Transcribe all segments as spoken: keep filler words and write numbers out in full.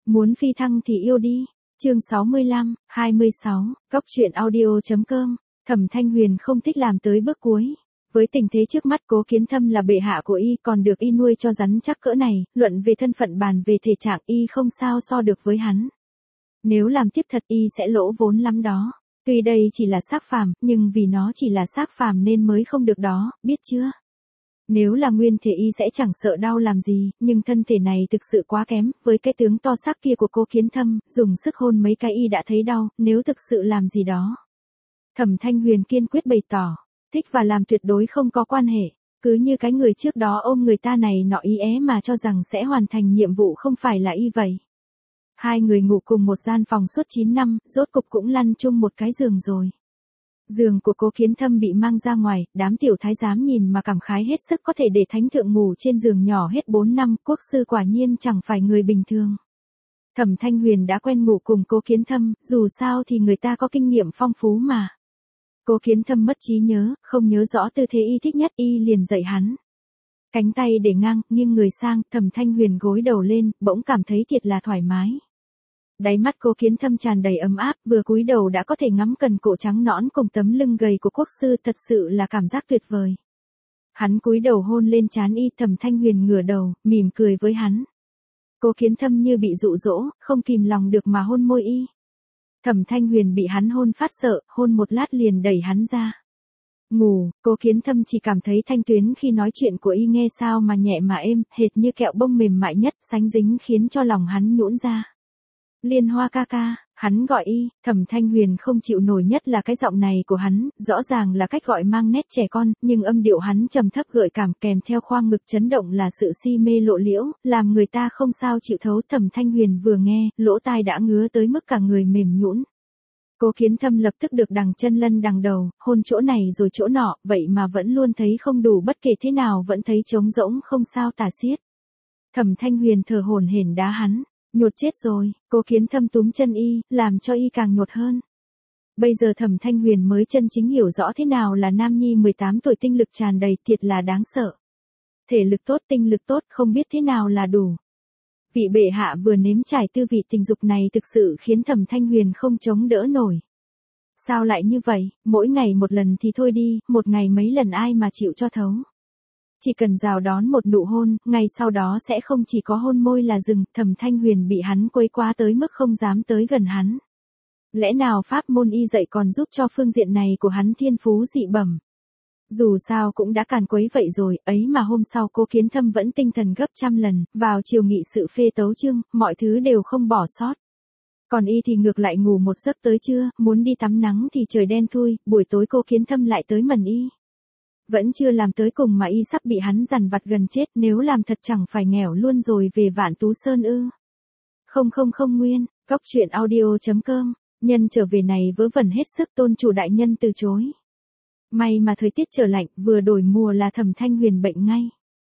Muốn phi thăng thì yêu đi. Chương sáu mươi lăm, hai mươi sáu, Cóc truyện audio.com. Thẩm Thanh Huyền không thích làm tới bước cuối. Với tình thế trước mắt, Cố Kiến Thâm là bệ hạ của y, còn được y nuôi cho rắn chắc cỡ này, luận về thân phận bàn về thể trạng y không sao so được với hắn. Nếu làm tiếp thật y sẽ lỗ vốn lắm đó. Tuy đây chỉ là xác phàm, nhưng vì nó chỉ là xác phàm nên mới không được đó, biết chưa? Nếu là nguyên thể y sẽ chẳng sợ đau làm gì, nhưng thân thể này thực sự quá kém, với cái tướng to xác kia của Cố Kiến Thâm, dùng sức hôn mấy cái y đã thấy đau, nếu thực sự làm gì đó. Thẩm Thanh Huyền kiên quyết bày tỏ, thích và làm tuyệt đối không có quan hệ, cứ như cái người trước đó ôm người ta này nọ ý é mà cho rằng sẽ hoàn thành nhiệm vụ không phải là y vậy. Hai người ngủ cùng một gian phòng suốt chín năm, rốt cục cũng lăn chung một cái giường rồi. Giường của Cố Kiến Thâm bị mang ra ngoài, đám tiểu thái giám nhìn mà cảm khái hết sức, có thể để thánh thượng ngủ trên giường nhỏ hết bốn năm, quốc sư quả nhiên chẳng phải người bình thường. Thẩm Thanh Huyền đã quen ngủ cùng Cố Kiến Thâm, dù sao thì người ta có kinh nghiệm phong phú mà. Cố Kiến Thâm mất trí nhớ, không nhớ rõ tư thế y thích nhất, y liền dạy hắn. Cánh tay để ngang, nghiêng người sang, Thẩm Thanh Huyền gối đầu lên, bỗng cảm thấy thiệt là thoải mái. Đáy mắt Cố Kiến Thâm tràn đầy ấm áp, vừa cúi đầu đã có thể ngắm cần cổ trắng nõn cùng tấm lưng gầy của quốc sư, thật sự là cảm giác tuyệt vời. Hắn cúi đầu hôn lên trán y, Thẩm Thanh Huyền ngửa đầu, mỉm cười với hắn. Cố Kiến Thâm như bị dụ dỗ, không kìm lòng được mà hôn môi y. Thẩm Thanh Huyền bị hắn hôn phát sợ, hôn một lát liền đẩy hắn ra. Ngủ, Cố Kiến Thâm chỉ cảm thấy thanh tuyến khi nói chuyện của y nghe sao mà nhẹ mà êm, hệt như kẹo bông mềm mại nhất, sánh dính khiến cho lòng hắn nhũn ra. Liên Hoa ca ca, hắn gọi y, Thẩm Thanh Huyền không chịu nổi nhất là cái giọng này của hắn, rõ ràng là cách gọi mang nét trẻ con, nhưng âm điệu hắn trầm thấp gợi cảm kèm theo khoang ngực chấn động là sự si mê lộ liễu, làm người ta không sao chịu thấu. Thẩm Thanh Huyền vừa nghe, lỗ tai đã ngứa tới mức cả người mềm nhũn. Cố Kiến Thâm lập tức được đằng chân lân đằng đầu, hôn chỗ này rồi chỗ nọ, vậy mà vẫn luôn thấy không đủ, bất kể thế nào vẫn thấy trống rỗng không sao tả xiết. Thẩm Thanh Huyền thở hổn hển đá hắn. Nhột chết rồi, Cố Kiến Thâm túm chân y, làm cho y càng nhột hơn. Bây giờ Thẩm Thanh Huyền mới chân chính hiểu rõ thế nào là nam nhi mười tám tuổi tinh lực tràn đầy, thiệt là đáng sợ. Thể lực tốt, tinh lực tốt, không biết thế nào là đủ. Vị bệ hạ vừa nếm trải tư vị tình dục này thực sự khiến Thẩm Thanh Huyền không chống đỡ nổi. Sao lại như vậy, mỗi ngày một lần thì thôi đi, một ngày mấy lần ai mà chịu cho thấu. Chỉ cần rào đón một nụ hôn, ngày sau đó sẽ không chỉ có hôn môi là dừng. Thẩm Thanh Huyền bị hắn quấy quá tới mức không dám tới gần hắn. Lẽ nào pháp môn y dạy còn giúp cho phương diện này của hắn thiên phú dị bẩm. Dù sao cũng đã càn quấy vậy rồi, ấy mà hôm sau Cố Kiến Thâm vẫn tinh thần gấp trăm lần, vào chiều nghị sự phê tấu chương, mọi thứ đều không bỏ sót. Còn y thì ngược lại ngủ một giấc tới trưa, muốn đi tắm nắng thì trời đen thui, buổi tối Cố Kiến Thâm lại tới mần y. Vẫn chưa làm tới cùng mà y sắp bị hắn dằn vặt gần chết, nếu làm thật chẳng phải nghèo luôn rồi về Vạn Tú Sơn ư. Không không không nguyên, Cóc truyện audio.com, nhân trở về này vớ vẩn hết sức, tôn chủ đại nhân từ chối. May mà thời tiết trở lạnh, vừa đổi mùa là Thẩm Thanh Huyền bệnh ngay.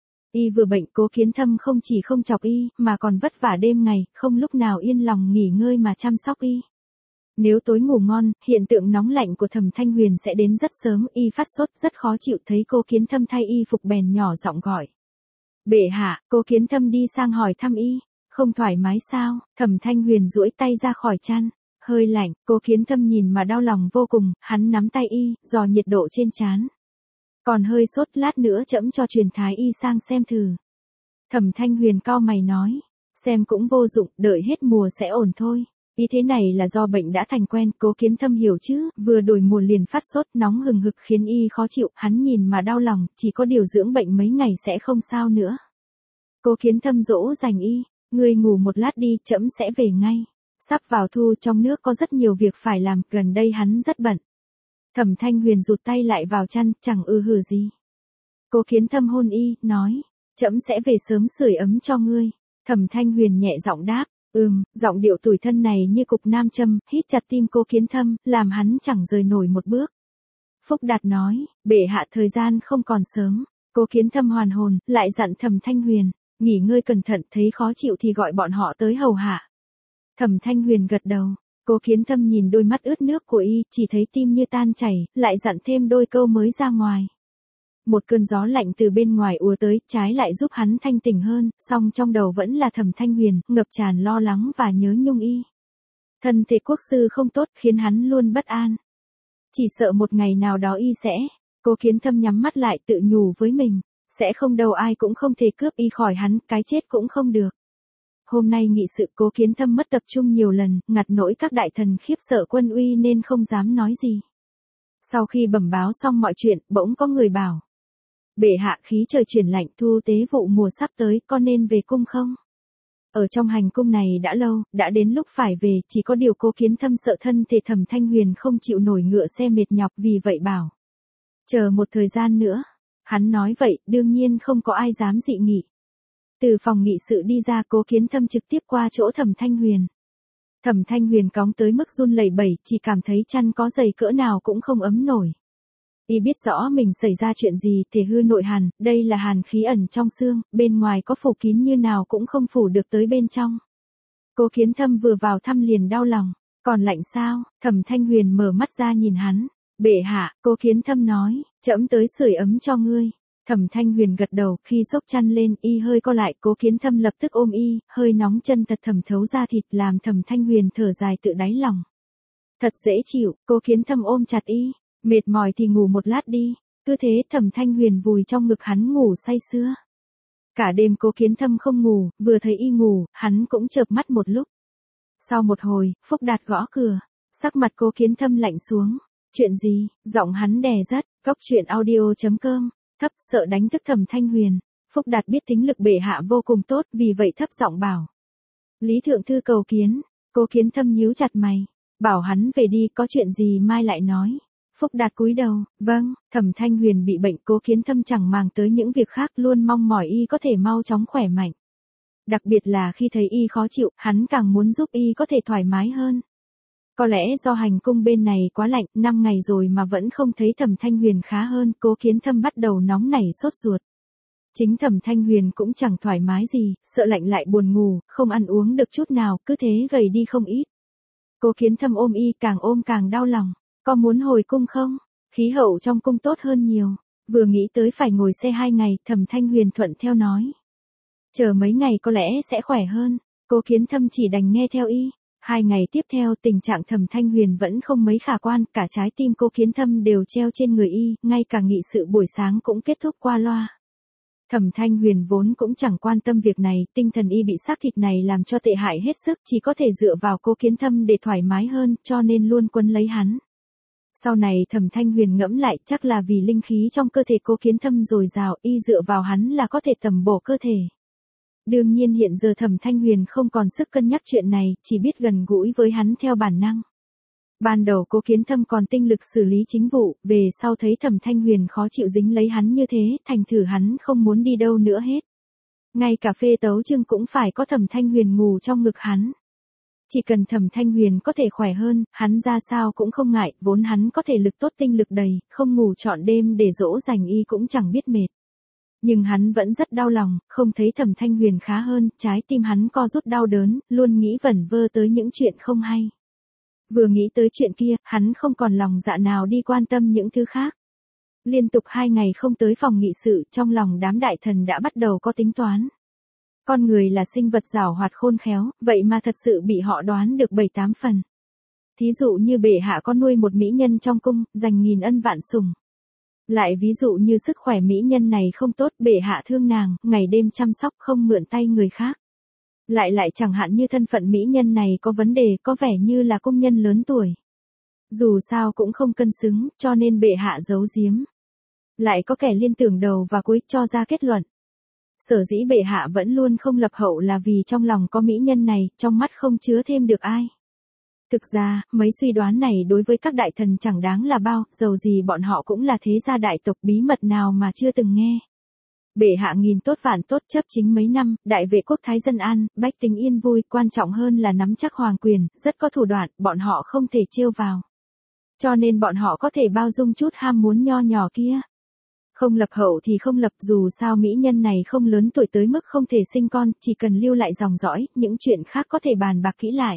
Y vừa bệnh, Cố Kiến Thâm không chỉ không chọc y, mà còn vất vả đêm ngày, không lúc nào yên lòng nghỉ ngơi mà chăm sóc y. Nếu tối ngủ ngon, hiện tượng nóng lạnh của Thẩm Thanh Huyền sẽ đến rất sớm, y phát sốt rất khó chịu, thấy Cố Kiến Thâm thay y phục bèn nhỏ giọng gọi. Bệ hạ, Cố Kiến Thâm đi sang hỏi thăm y, không thoải mái sao? Thẩm Thanh Huyền duỗi tay ra khỏi chăn, hơi lạnh, Cố Kiến Thâm nhìn mà đau lòng vô cùng, hắn nắm tay y, dò nhiệt độ trên trán. Còn hơi sốt, lát nữa trẫm cho truyền thái y sang xem thử. Thẩm Thanh Huyền cau mày nói, xem cũng vô dụng, đợi hết mùa sẽ ổn thôi. Ý thế này là do bệnh đã thành quen, Cố Kiến Thâm hiểu chứ, vừa đổi mùa liền phát sốt nóng hừng hực khiến y khó chịu, hắn nhìn mà đau lòng, chỉ có điều dưỡng bệnh mấy ngày sẽ không sao nữa. Cố Kiến Thâm dỗ dành y, ngươi ngủ một lát đi, trẫm sẽ về ngay. Sắp vào thu, trong nước có rất nhiều việc phải làm, gần đây hắn rất bận. Thẩm Thanh Huyền rụt tay lại vào chăn, chẳng ư hử gì. Cố Kiến Thâm hôn y, nói, trẫm sẽ về sớm sưởi ấm cho ngươi. Thẩm Thanh Huyền nhẹ giọng đáp. Ừm, giọng điệu tủi thân này như cục nam châm, hít chặt tim Cố Kiến Thâm, làm hắn chẳng rời nổi một bước. Phúc Đạt nói, bệ hạ thời gian không còn sớm. Cố Kiến Thâm hoàn hồn, lại dặn Thẩm Thanh Huyền, nghỉ ngơi cẩn thận, thấy khó chịu thì gọi bọn họ tới hầu hạ. Thẩm Thanh Huyền gật đầu, Cố Kiến Thâm nhìn đôi mắt ướt nước của y, chỉ thấy tim như tan chảy, lại dặn thêm đôi câu mới ra ngoài. Một cơn gió lạnh từ bên ngoài ùa tới, trái lại giúp hắn thanh tỉnh hơn, song trong đầu vẫn là Thẩm Thanh Huyền, ngập tràn lo lắng và nhớ nhung y. Thân thể quốc sư không tốt khiến hắn luôn bất an. Chỉ sợ một ngày nào đó y sẽ, Cố Kiến Thâm nhắm mắt lại tự nhủ với mình, sẽ không đâu, ai cũng không thể cướp y khỏi hắn, cái chết cũng không được. Hôm nay nghị sự Cố Kiến Thâm mất tập trung nhiều lần, ngặt nỗi các đại thần khiếp sợ quân uy nên không dám nói gì. Sau khi bẩm báo xong mọi chuyện, bỗng có người bảo. Bệ hạ, khí trời chuyển lạnh, thu tế vụ mùa sắp tới, có nên về cung không? Ở trong hành cung này đã lâu, đã đến lúc phải về, chỉ có điều Cố Kiến Thâm sợ thân thể Thẩm Thanh Huyền không chịu nổi ngựa xe mệt nhọc, vì vậy bảo. Chờ một thời gian nữa. Hắn nói vậy, đương nhiên không có ai dám dị nghị. Từ phòng nghị sự đi ra, Cố Kiến Thâm trực tiếp qua chỗ Thẩm Thanh Huyền. Thẩm Thanh Huyền cóng tới mức run lẩy bẩy, chỉ cảm thấy chăn có dày cỡ nào cũng không ấm nổi. Y biết rõ mình xảy ra chuyện gì, thể hư nội hàn, đây là hàn khí ẩn trong xương, bên ngoài có phủ kín như nào cũng không phủ được tới bên trong. Cố Kiến Thâm vừa vào thăm liền đau lòng, còn lạnh sao? Thẩm Thanh Huyền mở mắt ra nhìn hắn. Bệ hạ, Cố Kiến Thâm nói, trẫm tới sưởi ấm cho ngươi. Thẩm Thanh Huyền gật đầu, khi xốc chăn lên, y hơi co lại, Cố Kiến Thâm lập tức ôm y, hơi nóng chân thật thẩm thấu ra thịt, làm Thẩm Thanh Huyền thở dài tự đáy lòng. Thật dễ chịu, Cố Kiến Thâm ôm chặt y, mệt mỏi thì ngủ một lát đi. Cứ thế Thẩm Thanh Huyền vùi trong ngực hắn ngủ say sưa. Cả đêm Cố Kiến Thâm không ngủ, vừa thấy y ngủ, hắn cũng chợp mắt một lúc. Sau một hồi, Phúc Đạt gõ cửa, sắc mặt Cố Kiến Thâm lạnh xuống. Chuyện gì? Giọng hắn đè rất, góc chuyện audio chấm com, thấp sợ đánh thức Thẩm Thanh Huyền. Phúc Đạt biết tính lực bệ hạ vô cùng tốt, vì vậy thấp giọng bảo. Lý thượng thư cầu kiến. Cố Kiến Thâm nhíu chặt mày, bảo hắn về đi, có chuyện gì mai lại nói. Phúc Đạt cúi đầu, vâng. Thẩm Thanh Huyền bị bệnh, Cố Kiến Thâm chẳng màng tới những việc khác, luôn mong mỏi y có thể mau chóng khỏe mạnh. Đặc biệt là khi thấy y khó chịu, hắn càng muốn giúp y có thể thoải mái hơn. Có lẽ do hành cung bên này quá lạnh, năm ngày rồi mà vẫn không thấy Thẩm Thanh Huyền khá hơn, Cố Kiến Thâm bắt đầu nóng nảy sốt ruột. Chính Thẩm Thanh Huyền cũng chẳng thoải mái gì, sợ lạnh lại buồn ngủ, không ăn uống được chút nào, cứ thế gầy đi không ít. Cố Kiến Thâm ôm y, càng ôm càng đau lòng. Có muốn hồi cung không? Khí hậu trong cung tốt hơn nhiều. Vừa nghĩ tới phải ngồi xe hai ngày, Thẩm Thanh Huyền thuận theo nói. Chờ mấy ngày có lẽ sẽ khỏe hơn. Cố Kiến Thâm chỉ đành nghe theo y. Hai ngày tiếp theo, tình trạng Thẩm Thanh Huyền vẫn không mấy khả quan, cả trái tim Cố Kiến Thâm đều treo trên người y, ngay cả nghị sự buổi sáng cũng kết thúc qua loa. Thẩm Thanh Huyền vốn cũng chẳng quan tâm việc này, tinh thần y bị xác thịt này làm cho tệ hại hết sức, chỉ có thể dựa vào Cố Kiến Thâm để thoải mái hơn, cho nên luôn quấn lấy hắn. Sau này Thẩm Thanh Huyền ngẫm lại, chắc là vì linh khí trong cơ thể Cố Kiến Thâm dồi dào, y dựa vào hắn là có thể tầm bổ cơ thể. Đương nhiên hiện giờ Thẩm Thanh Huyền không còn sức cân nhắc chuyện này, chỉ biết gần gũi với hắn theo bản năng. Ban đầu Cố Kiến Thâm còn tinh lực xử lý chính vụ, về sau thấy Thẩm Thanh Huyền khó chịu dính lấy hắn như thế, thành thử hắn không muốn đi đâu nữa hết. Ngay cả phê tấu chương cũng phải có Thẩm Thanh Huyền ngủ trong ngực hắn. Chỉ cần Thẩm Thanh Huyền có thể khỏe hơn, hắn ra sao cũng không ngại, vốn hắn có thể lực tốt tinh lực đầy, không ngủ trọn đêm để dỗ dành y cũng chẳng biết mệt. Nhưng hắn vẫn rất đau lòng, không thấy Thẩm Thanh Huyền khá hơn, trái tim hắn co rút đau đớn, luôn nghĩ vẩn vơ tới những chuyện không hay. Vừa nghĩ tới chuyện kia, hắn không còn lòng dạ nào đi quan tâm những thứ khác. Liên tục hai ngày không tới phòng nghị sự, trong lòng đám đại thần đã bắt đầu có tính toán. Con người là sinh vật giảo hoạt khôn khéo, vậy mà thật sự bị họ đoán được bảy tám phần. Thí dụ như bệ hạ có nuôi một mỹ nhân trong cung, dành nghìn ân vạn sủng. Lại ví dụ như sức khỏe mỹ nhân này không tốt, bệ hạ thương nàng, ngày đêm chăm sóc không mượn tay người khác. Lại lại chẳng hạn như thân phận mỹ nhân này có vấn đề, có vẻ như là công nhân lớn tuổi. Dù sao cũng không cân xứng, cho nên bệ hạ giấu giếm. Lại có kẻ liên tưởng đầu và cuối cho ra kết luận. Sở dĩ bệ hạ vẫn luôn không lập hậu là vì trong lòng có mỹ nhân này, trong mắt không chứa thêm được ai. Thực ra, mấy suy đoán này đối với các đại thần chẳng đáng là bao, dầu gì bọn họ cũng là thế gia đại tộc, bí mật nào mà chưa từng nghe. Bệ hạ nghìn tốt vạn tốt, chấp chính mấy năm, đại vệ quốc thái dân an, bách tính yên vui, quan trọng hơn là nắm chắc hoàng quyền, rất có thủ đoạn, bọn họ không thể trêu vào. Cho nên bọn họ có thể bao dung chút ham muốn nho nhỏ kia. Không lập hậu thì không lập, dù sao mỹ nhân này không lớn tuổi tới mức không thể sinh con, chỉ cần lưu lại dòng dõi, những chuyện khác có thể bàn bạc kỹ lại.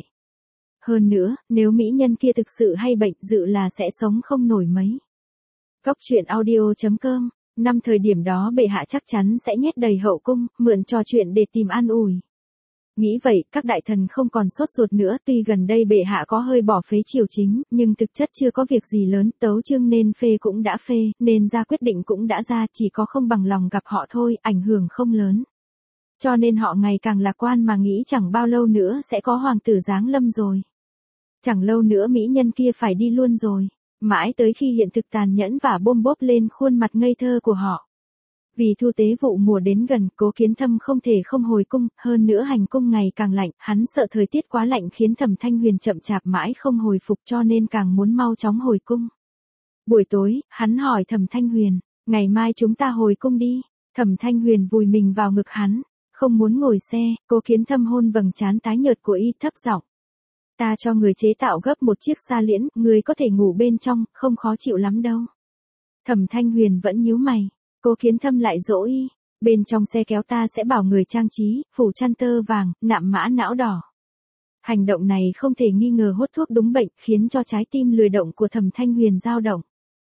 Hơn nữa, nếu mỹ nhân kia thực sự hay bệnh, dự là sẽ sống không nổi mấy. Góc chuyện audio chấm com Năm thời điểm đó bệ hạ chắc chắn sẽ nhét đầy hậu cung, mượn trò chuyện để tìm an ủi. Nghĩ vậy, các đại thần không còn sốt ruột nữa, tuy gần đây bệ hạ có hơi bỏ phế triều chính, nhưng thực chất chưa có việc gì lớn, tấu chương nên phê cũng đã phê, nên ra quyết định cũng đã ra, chỉ có không bằng lòng gặp họ thôi, ảnh hưởng không lớn. Cho nên họ ngày càng lạc quan mà nghĩ chẳng bao lâu nữa sẽ có hoàng tử giáng lâm rồi. Chẳng lâu nữa mỹ nhân kia phải đi luôn rồi. Mãi tới khi hiện thực tàn nhẫn và bôm bốp lên khuôn mặt ngây thơ của họ. Vì thu tế vụ mùa đến gần, Cố Kiến Thâm không thể không hồi cung, hơn nữa hành cung ngày càng lạnh, hắn sợ thời tiết quá lạnh khiến Thẩm Thanh Huyền chậm chạp mãi không hồi phục cho nên càng muốn mau chóng hồi cung. Buổi tối, hắn hỏi Thẩm Thanh Huyền, ngày mai chúng ta hồi cung đi. Thẩm Thanh Huyền vùi mình vào ngực hắn, không muốn ngồi xe. Cố Kiến Thâm hôn vầng trán tái nhợt của y, thấp giọng. Ta cho người chế tạo gấp một chiếc sa liễn, người có thể ngủ bên trong, không khó chịu lắm đâu. Thẩm Thanh Huyền vẫn nhíu mày. Cố Kiến Thâm lại dỗ y, bên trong xe kéo ta sẽ bảo người trang trí, phủ chăn tơ vàng, nạm mã não đỏ. Hành động này không thể nghi ngờ hốt thuốc đúng bệnh, khiến cho trái tim lười động của Thẩm Thanh Huyền dao động.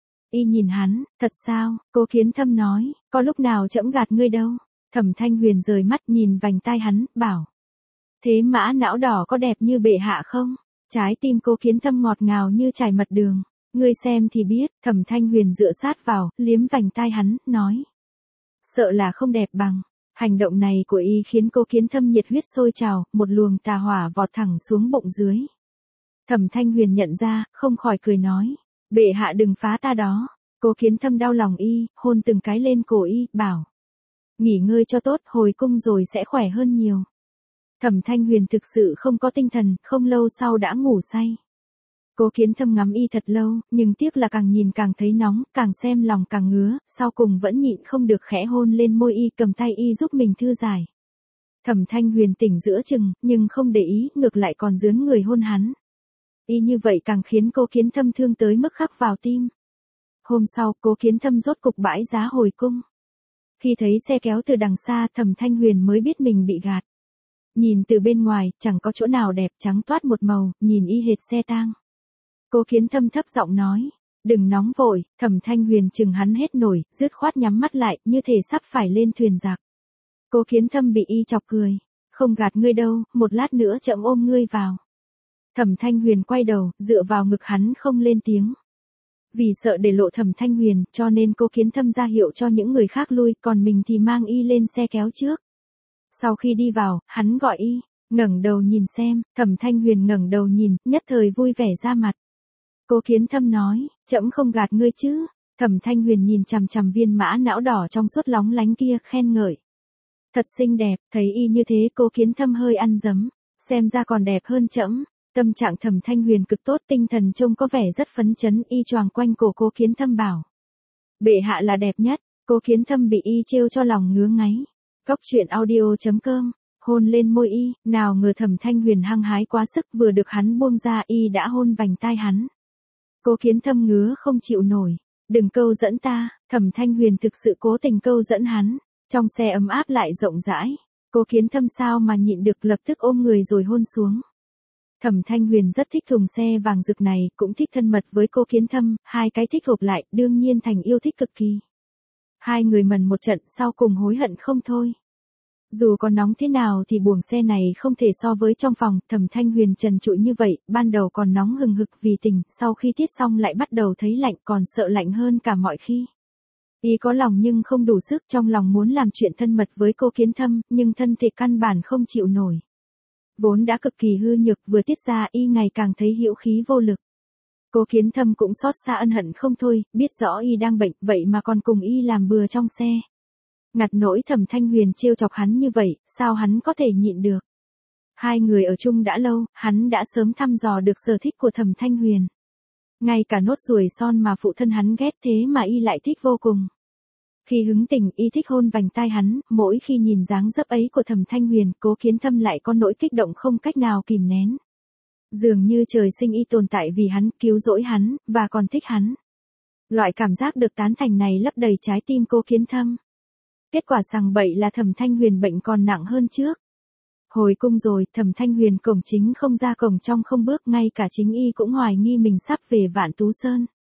Y nhìn hắn, thật sao? Cố Kiến Thâm nói, có lúc nào trẫm gạt ngươi đâu. Thẩm Thanh Huyền rời mắt nhìn vành tai hắn, bảo. Thế mã não đỏ có đẹp như bệ hạ không? Trái tim Cố Kiến Thâm ngọt ngào như trải mật đường. Ngươi xem thì biết. Thẩm Thanh Huyền dựa sát vào, liếm vành tai hắn, nói. Sợ là không đẹp bằng. Hành động này của y khiến Cố Kiến Thâm nhiệt huyết sôi trào, một luồng tà hỏa vọt thẳng xuống bụng dưới. Thẩm Thanh Huyền nhận ra, không khỏi cười nói. Bệ hạ đừng phá ta đó. Cố Kiến Thâm đau lòng y, hôn từng cái lên cổ y, bảo. Nghỉ ngơi cho tốt, hồi cung rồi sẽ khỏe hơn nhiều. Thẩm Thanh Huyền thực sự không có tinh thần, không lâu sau đã ngủ say. Cố Kiến Thâm ngắm y thật lâu, nhưng tiếc là càng nhìn càng thấy nóng, càng xem lòng càng ngứa, sau cùng vẫn nhịn không được khẽ hôn lên môi y, cầm tay y giúp mình thư giải. Thẩm Thanh Huyền tỉnh giữa chừng, nhưng không để ý, ngược lại còn dướn người hôn hắn. Y như vậy càng khiến Cố Kiến Thâm thương tới mức khắc vào tim. Hôm sau, Cố Kiến Thâm rốt cục bãi giá hồi cung. Khi thấy xe kéo từ đằng xa, Thẩm Thanh Huyền mới biết mình bị gạt. Nhìn từ bên ngoài, chẳng có chỗ nào đẹp, trắng toát một màu, nhìn y hệt xe tang. Cố Kiến Thâm thấp giọng nói, đừng nóng vội. Thẩm Thanh Huyền chừng hắn hết nổi, dứt khoát nhắm mắt lại, như thể sắp phải lên thuyền giặc. Cố Kiến Thâm bị y chọc cười, không gạt ngươi đâu, một lát nữa chậm ôm ngươi vào. Thẩm Thanh Huyền quay đầu, dựa vào ngực hắn không lên tiếng. Vì sợ để lộ Thẩm Thanh Huyền, cho nên Cố Kiến Thâm ra hiệu cho những người khác lui, còn mình thì mang y lên xe kéo trước. Sau khi đi vào, hắn gọi y, ngẩng đầu nhìn xem. Thẩm Thanh Huyền ngẩng đầu nhìn, nhất thời vui vẻ ra mặt. Cố Kiến Thâm nói, trẫm không gạt ngươi chứ. Thẩm Thanh Huyền nhìn chằm chằm viên mã não đỏ trong suốt lóng lánh kia, khen ngợi. Thật xinh đẹp. Thấy y như thế, Cố Kiến Thâm hơi ăn dấm, xem ra còn đẹp hơn trẫm. Tâm trạng Thẩm Thanh Huyền cực tốt, tinh thần trông có vẻ rất phấn chấn, y choàng quanh cổ Cố Kiến Thâm bảo. Bệ hạ là đẹp nhất. Cố Kiến Thâm bị y trêu cho lòng ngứa ngáy. Góc truyện audio chấm com, hôn lên môi y, nào ngờ Thẩm Thanh Huyền hăng hái quá sức, vừa được hắn buông ra y đã hôn vành tai hắn. Cố Kiến Thâm ngứa không chịu nổi, đừng câu dẫn ta. Thẩm Thanh Huyền thực sự cố tình câu dẫn hắn. Trong xe ấm áp lại rộng rãi, Cố Kiến Thâm sao mà nhịn được, lập tức ôm người rồi hôn xuống. Thẩm Thanh Huyền rất thích thùng xe vàng rực này, cũng thích thân mật với Cố Kiến Thâm, hai cái thích hợp lại, đương nhiên thành yêu thích cực kỳ. Hai người mần một trận, sau cùng hối hận không thôi. Dù có nóng thế nào thì buồng xe này không thể so với trong phòng. Thẩm Thanh Huyền trần trụi như vậy, ban đầu còn nóng hừng hực vì tình, sau khi tiết xong lại bắt đầu thấy lạnh, còn sợ lạnh hơn cả mọi khi. Y có lòng nhưng không đủ sức, trong lòng muốn làm chuyện thân mật với Cố Kiến Thâm, nhưng thân thể căn bản không chịu nổi. Vốn đã cực kỳ hư nhược, vừa tiết ra y ngày càng thấy hữu khí vô lực. Cố Kiến Thâm cũng xót xa ân hận không thôi, biết rõ y đang bệnh, vậy mà còn cùng y làm bừa trong xe. Ngặt nỗi Thẩm Thanh Huyền trêu chọc hắn như vậy, sao hắn có thể nhịn được. Hai người ở chung đã lâu, hắn đã sớm thăm dò được sở thích của Thẩm Thanh Huyền. Ngay cả nốt ruồi son mà phụ thân hắn ghét thế mà y lại thích vô cùng. Khi hứng tình, y thích hôn vành tai hắn, mỗi khi nhìn dáng dấp ấy của Thẩm Thanh Huyền, Cố Kiến Thâm lại có nỗi kích động không cách nào kìm nén. Dường như trời sinh y tồn tại vì hắn, cứu rỗi hắn, và còn thích hắn. Loại cảm giác được tán thành này lấp đầy trái tim Cố Kiến Thâm. Kết quả sằng bậy là Thẩm Thanh Huyền bệnh còn nặng hơn trước. Hồi cung rồi, Thẩm Thanh Huyền cổng chính không ra cổng trong không bước, ngay cả chính y cũng hoài nghi mình sắp về Vạn Tú Sơn.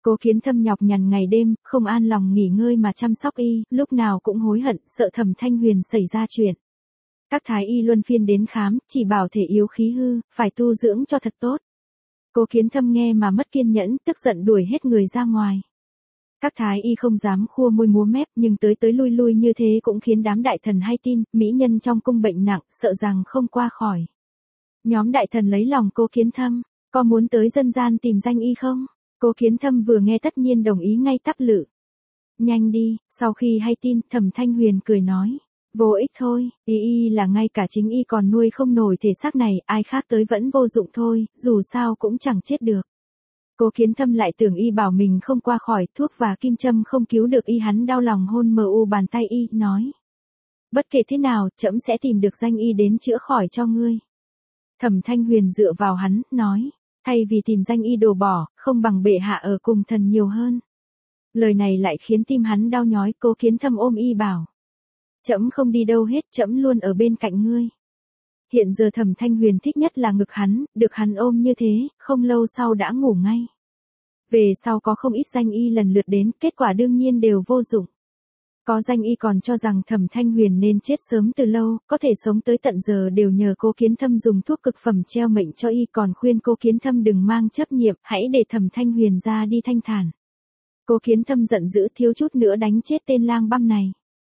Cố Kiến Thâm nhọc nhằn ngày đêm, không an lòng nghỉ ngơi mà chăm sóc y, lúc nào cũng hối hận, sợ Thẩm Thanh Huyền xảy ra chuyện. Các thái y luân phiên đến khám, chỉ bảo thể yếu khí hư, phải tu dưỡng cho thật tốt. Cố Kiến Thâm nghe mà mất kiên nhẫn, tức giận đuổi hết người ra ngoài. Các thái y không dám khua môi múa mép, nhưng tới tới lui lui như thế cũng khiến đám đại thần hay tin, mỹ nhân trong cung bệnh nặng, sợ rằng không qua khỏi. Nhóm đại thần lấy lòng Cố Kiến Thâm, có muốn tới dân gian tìm danh y không? Cố Kiến Thâm vừa nghe tất nhiên đồng ý ngay tắp lự. Nhanh đi, sau khi hay tin, Thẩm Thanh Huyền cười nói. Vô ích thôi, y y là ngay cả chính y còn nuôi không nổi thể xác này, ai khác tới vẫn vô dụng thôi, dù sao cũng chẳng chết được. Cố Kiến Thâm lại tưởng y bảo mình không qua khỏi, thuốc và kim châm không cứu được y, hắn đau lòng hôn mờ u bàn tay y, nói. Bất kể thế nào, trẫm sẽ tìm được danh y đến chữa khỏi cho ngươi. Thẩm Thanh Huyền dựa vào hắn, nói. Thay vì tìm danh y đồ bỏ, không bằng bệ hạ ở cùng thần nhiều hơn. Lời này lại khiến tim hắn đau nhói. Cố Kiến Thâm ôm y bảo. Trẫm không đi đâu hết, trẫm luôn ở bên cạnh ngươi. Hiện giờ Thẩm Thanh Huyền thích nhất là ngực hắn, được hắn ôm như thế, không lâu sau đã ngủ ngay. Về sau có không ít danh y lần lượt đến, kết quả đương nhiên đều vô dụng. Có danh y còn cho rằng Thẩm Thanh Huyền nên chết sớm từ lâu, có thể sống tới tận giờ đều nhờ Cố Kiến Thâm dùng thuốc cực phẩm treo mệnh cho y, còn khuyên Cố Kiến Thâm đừng mang chấp niệm, hãy để Thẩm Thanh Huyền ra đi thanh thản. Cố Kiến Thâm giận dữ thiếu chút nữa đánh chết tên lang băm này.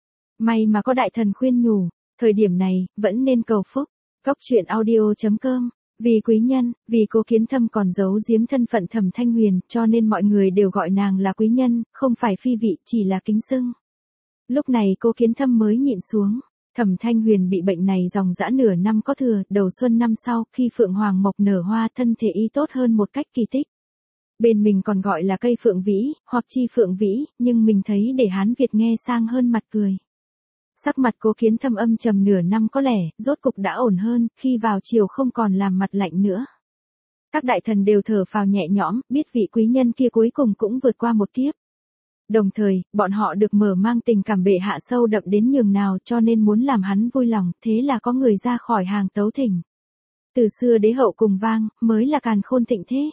May mà có đại thần khuyên nhủ, thời điểm này, vẫn nên cầu phúc. Góc truyện audio chấm com. Vì quý nhân, vì Cố Kiến Thâm còn giấu giếm thân phận Thẩm Thanh Huyền, cho nên mọi người đều gọi nàng là quý nhân, không phải phi vị, chỉ là kính xưng. Lúc này Cố Kiến Thâm mới nhịn xuống. Thẩm Thanh Huyền bị bệnh này dòng dã nửa năm có thừa, đầu xuân năm sau, khi phượng hoàng mộc nở hoa, thân thể y tốt hơn một cách kỳ tích. Bên mình còn gọi là cây phượng vĩ, hoặc chi phượng vĩ, nhưng mình thấy để Hán Việt nghe sang hơn mặt cười. Sắc mặt Cố Kiến Thâm âm trầm nửa năm có lẽ, rốt cục đã ổn hơn, khi vào chiều không còn làm mặt lạnh nữa. Các đại thần đều thở phào nhẹ nhõm, biết vị quý nhân kia cuối cùng cũng vượt qua một kiếp. Đồng thời, bọn họ được mở mang tình cảm bệ hạ sâu đậm đến nhường nào, cho nên muốn làm hắn vui lòng, thế là có người ra khỏi hàng tấu thỉnh. Từ xưa đế hậu cùng vang, mới là càn khôn thịnh thế.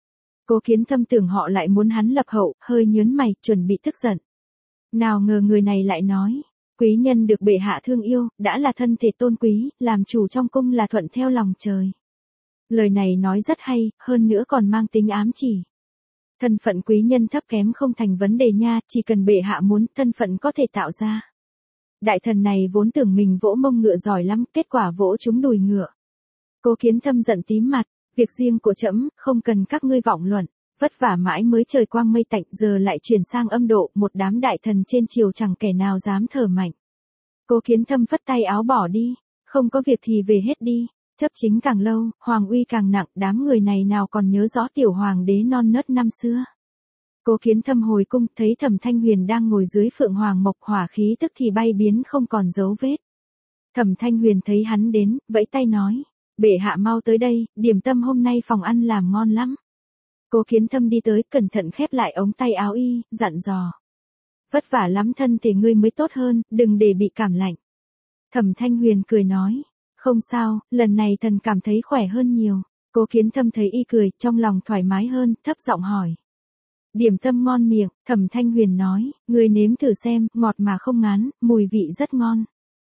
Cố Kiến Thâm tưởng họ lại muốn hắn lập hậu, hơi nhớn mày, chuẩn bị tức giận. Nào ngờ người này lại nói. Quý nhân được bệ hạ thương yêu, đã là thân thể tôn quý, làm chủ trong cung là thuận theo lòng trời. Lời này nói rất hay, hơn nữa còn mang tính ám chỉ. Thân phận quý nhân thấp kém không thành vấn đề nha, chỉ cần bệ hạ muốn, thân phận có thể tạo ra. Đại thần này vốn tưởng mình vỗ mông ngựa giỏi lắm, kết quả vỗ trúng đùi ngựa. Cố Kiến Thâm giận tím mặt, việc riêng của trẫm, không cần các ngươi vọng luận. Vất vả mãi mới trời quang mây tạnh, giờ lại chuyển sang âm độ, một đám đại thần trên triều chẳng kẻ nào dám thở mạnh. Cố Kiến Thâm phất tay áo bỏ đi, không có việc thì về hết đi, chấp chính càng lâu, hoàng uy càng nặng, đám người này nào còn nhớ rõ tiểu hoàng đế non nớt năm xưa. Cố Kiến Thâm hồi cung, thấy Thẩm Thanh Huyền đang ngồi dưới phượng hoàng mộc, hỏa khí tức thì bay biến không còn dấu vết. Thẩm Thanh Huyền thấy hắn đến, vẫy tay nói, bệ hạ mau tới đây, điểm tâm hôm nay phòng ăn làm ngon lắm. Cố Kiến Thâm đi tới, cẩn thận khép lại ống tay áo y, dặn dò. Vất vả lắm, thân thể ngươi mới tốt hơn, đừng để bị cảm lạnh. Thẩm Thanh Huyền cười nói, không sao, lần này thần cảm thấy khỏe hơn nhiều. Cố Kiến Thâm thấy y cười, trong lòng thoải mái hơn, thấp giọng hỏi. Điểm tâm ngon miệng, Thẩm Thanh Huyền nói, ngươi nếm thử xem, ngọt mà không ngán, mùi vị rất ngon.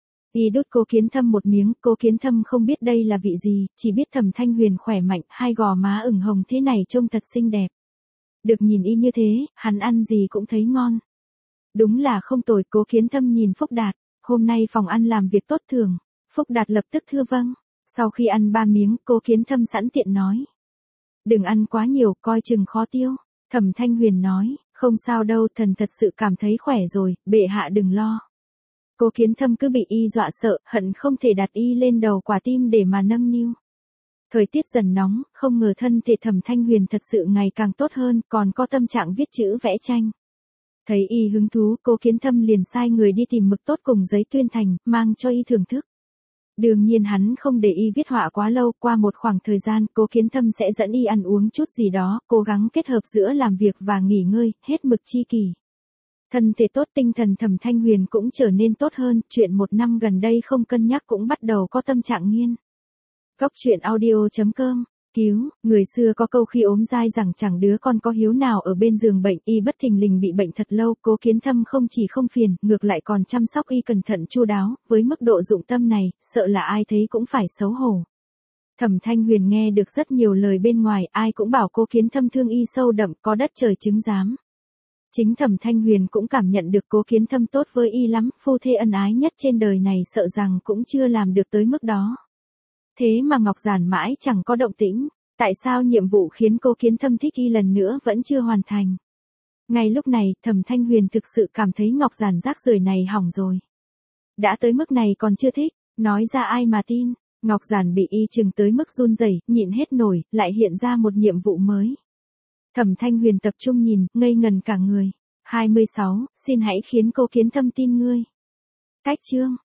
Y đút Cố Kiến Thâm một miếng, Cố Kiến Thâm không biết đây là vị gì, chỉ biết Thẩm Thanh Huyền khỏe mạnh, hai gò má ửng hồng thế này trông thật xinh đẹp. Được nhìn y như thế, hắn ăn gì cũng thấy ngon. Đúng là không tồi. Cố Kiến Thâm nhìn Phúc Đạt, hôm nay phòng ăn làm việc tốt thường. Phúc Đạt lập tức thưa vâng. Sau khi ăn ba miếng, Cố Kiến Thâm sẵn tiện nói. Đừng ăn quá nhiều, coi chừng khó tiêu. Thẩm Thanh Huyền nói, không sao đâu, thần thật sự cảm thấy khỏe rồi, bệ hạ đừng lo. Cố Kiến Thâm cứ bị y dọa sợ, hận không thể đặt y lên đầu quả tim để mà nâng niu. Thời tiết dần nóng, không ngờ thân thể Thẩm Thanh Huyền thật sự ngày càng tốt hơn, còn có tâm trạng viết chữ vẽ tranh. Thấy y hứng thú, Cố Kiến Thâm liền sai người đi tìm mực tốt cùng giấy tuyên thành, mang cho y thưởng thức. Đương nhiên hắn không để y viết họa quá lâu, qua một khoảng thời gian, Cố Kiến Thâm sẽ dẫn y ăn uống chút gì đó, cố gắng kết hợp giữa làm việc và nghỉ ngơi, hết mực chi kỷ. Thân thể tốt, tinh thần Thẩm Thanh Huyền cũng trở nên tốt hơn, chuyện một năm gần đây không cân nhắc cũng bắt đầu có tâm trạng nghiên. Góc truyện audio chấm com Cứu, người xưa có câu khi ốm dai rằng chẳng đứa con có hiếu nào ở bên giường bệnh, y bất thình lình bị bệnh thật lâu, Cố Kiến Thâm không chỉ không phiền, ngược lại còn chăm sóc y cẩn thận chu đáo, với mức độ dụng tâm này, sợ là ai thấy cũng phải xấu hổ. Thẩm Thanh Huyền nghe được rất nhiều lời bên ngoài, ai cũng bảo Cố Kiến Thâm thương y sâu đậm, có đất trời chứng giám. Chính Thẩm Thanh Huyền cũng cảm nhận được Cố Kiến Thâm tốt với y lắm, phu thê ân ái nhất trên đời này sợ rằng cũng chưa làm được tới mức đó. Thế mà Ngọc Giản mãi chẳng có động tĩnh, tại sao nhiệm vụ khiến Cố Kiến Thâm thích y lần nữa vẫn chưa hoàn thành? Ngay lúc này, Thẩm Thanh Huyền thực sự cảm thấy Ngọc Giản rác rưởi này hỏng rồi. Đã tới mức này còn chưa thích, nói ra ai mà tin? Ngọc Giản bị y chừng tới mức run rẩy, nhịn hết nổi, lại hiện ra một nhiệm vụ mới. Thẩm Thanh Huyền tập trung nhìn, ngây ngần cả người. hai mươi sáu, xin hãy khiến Cố Kiến Thâm tin ngươi. Cách chương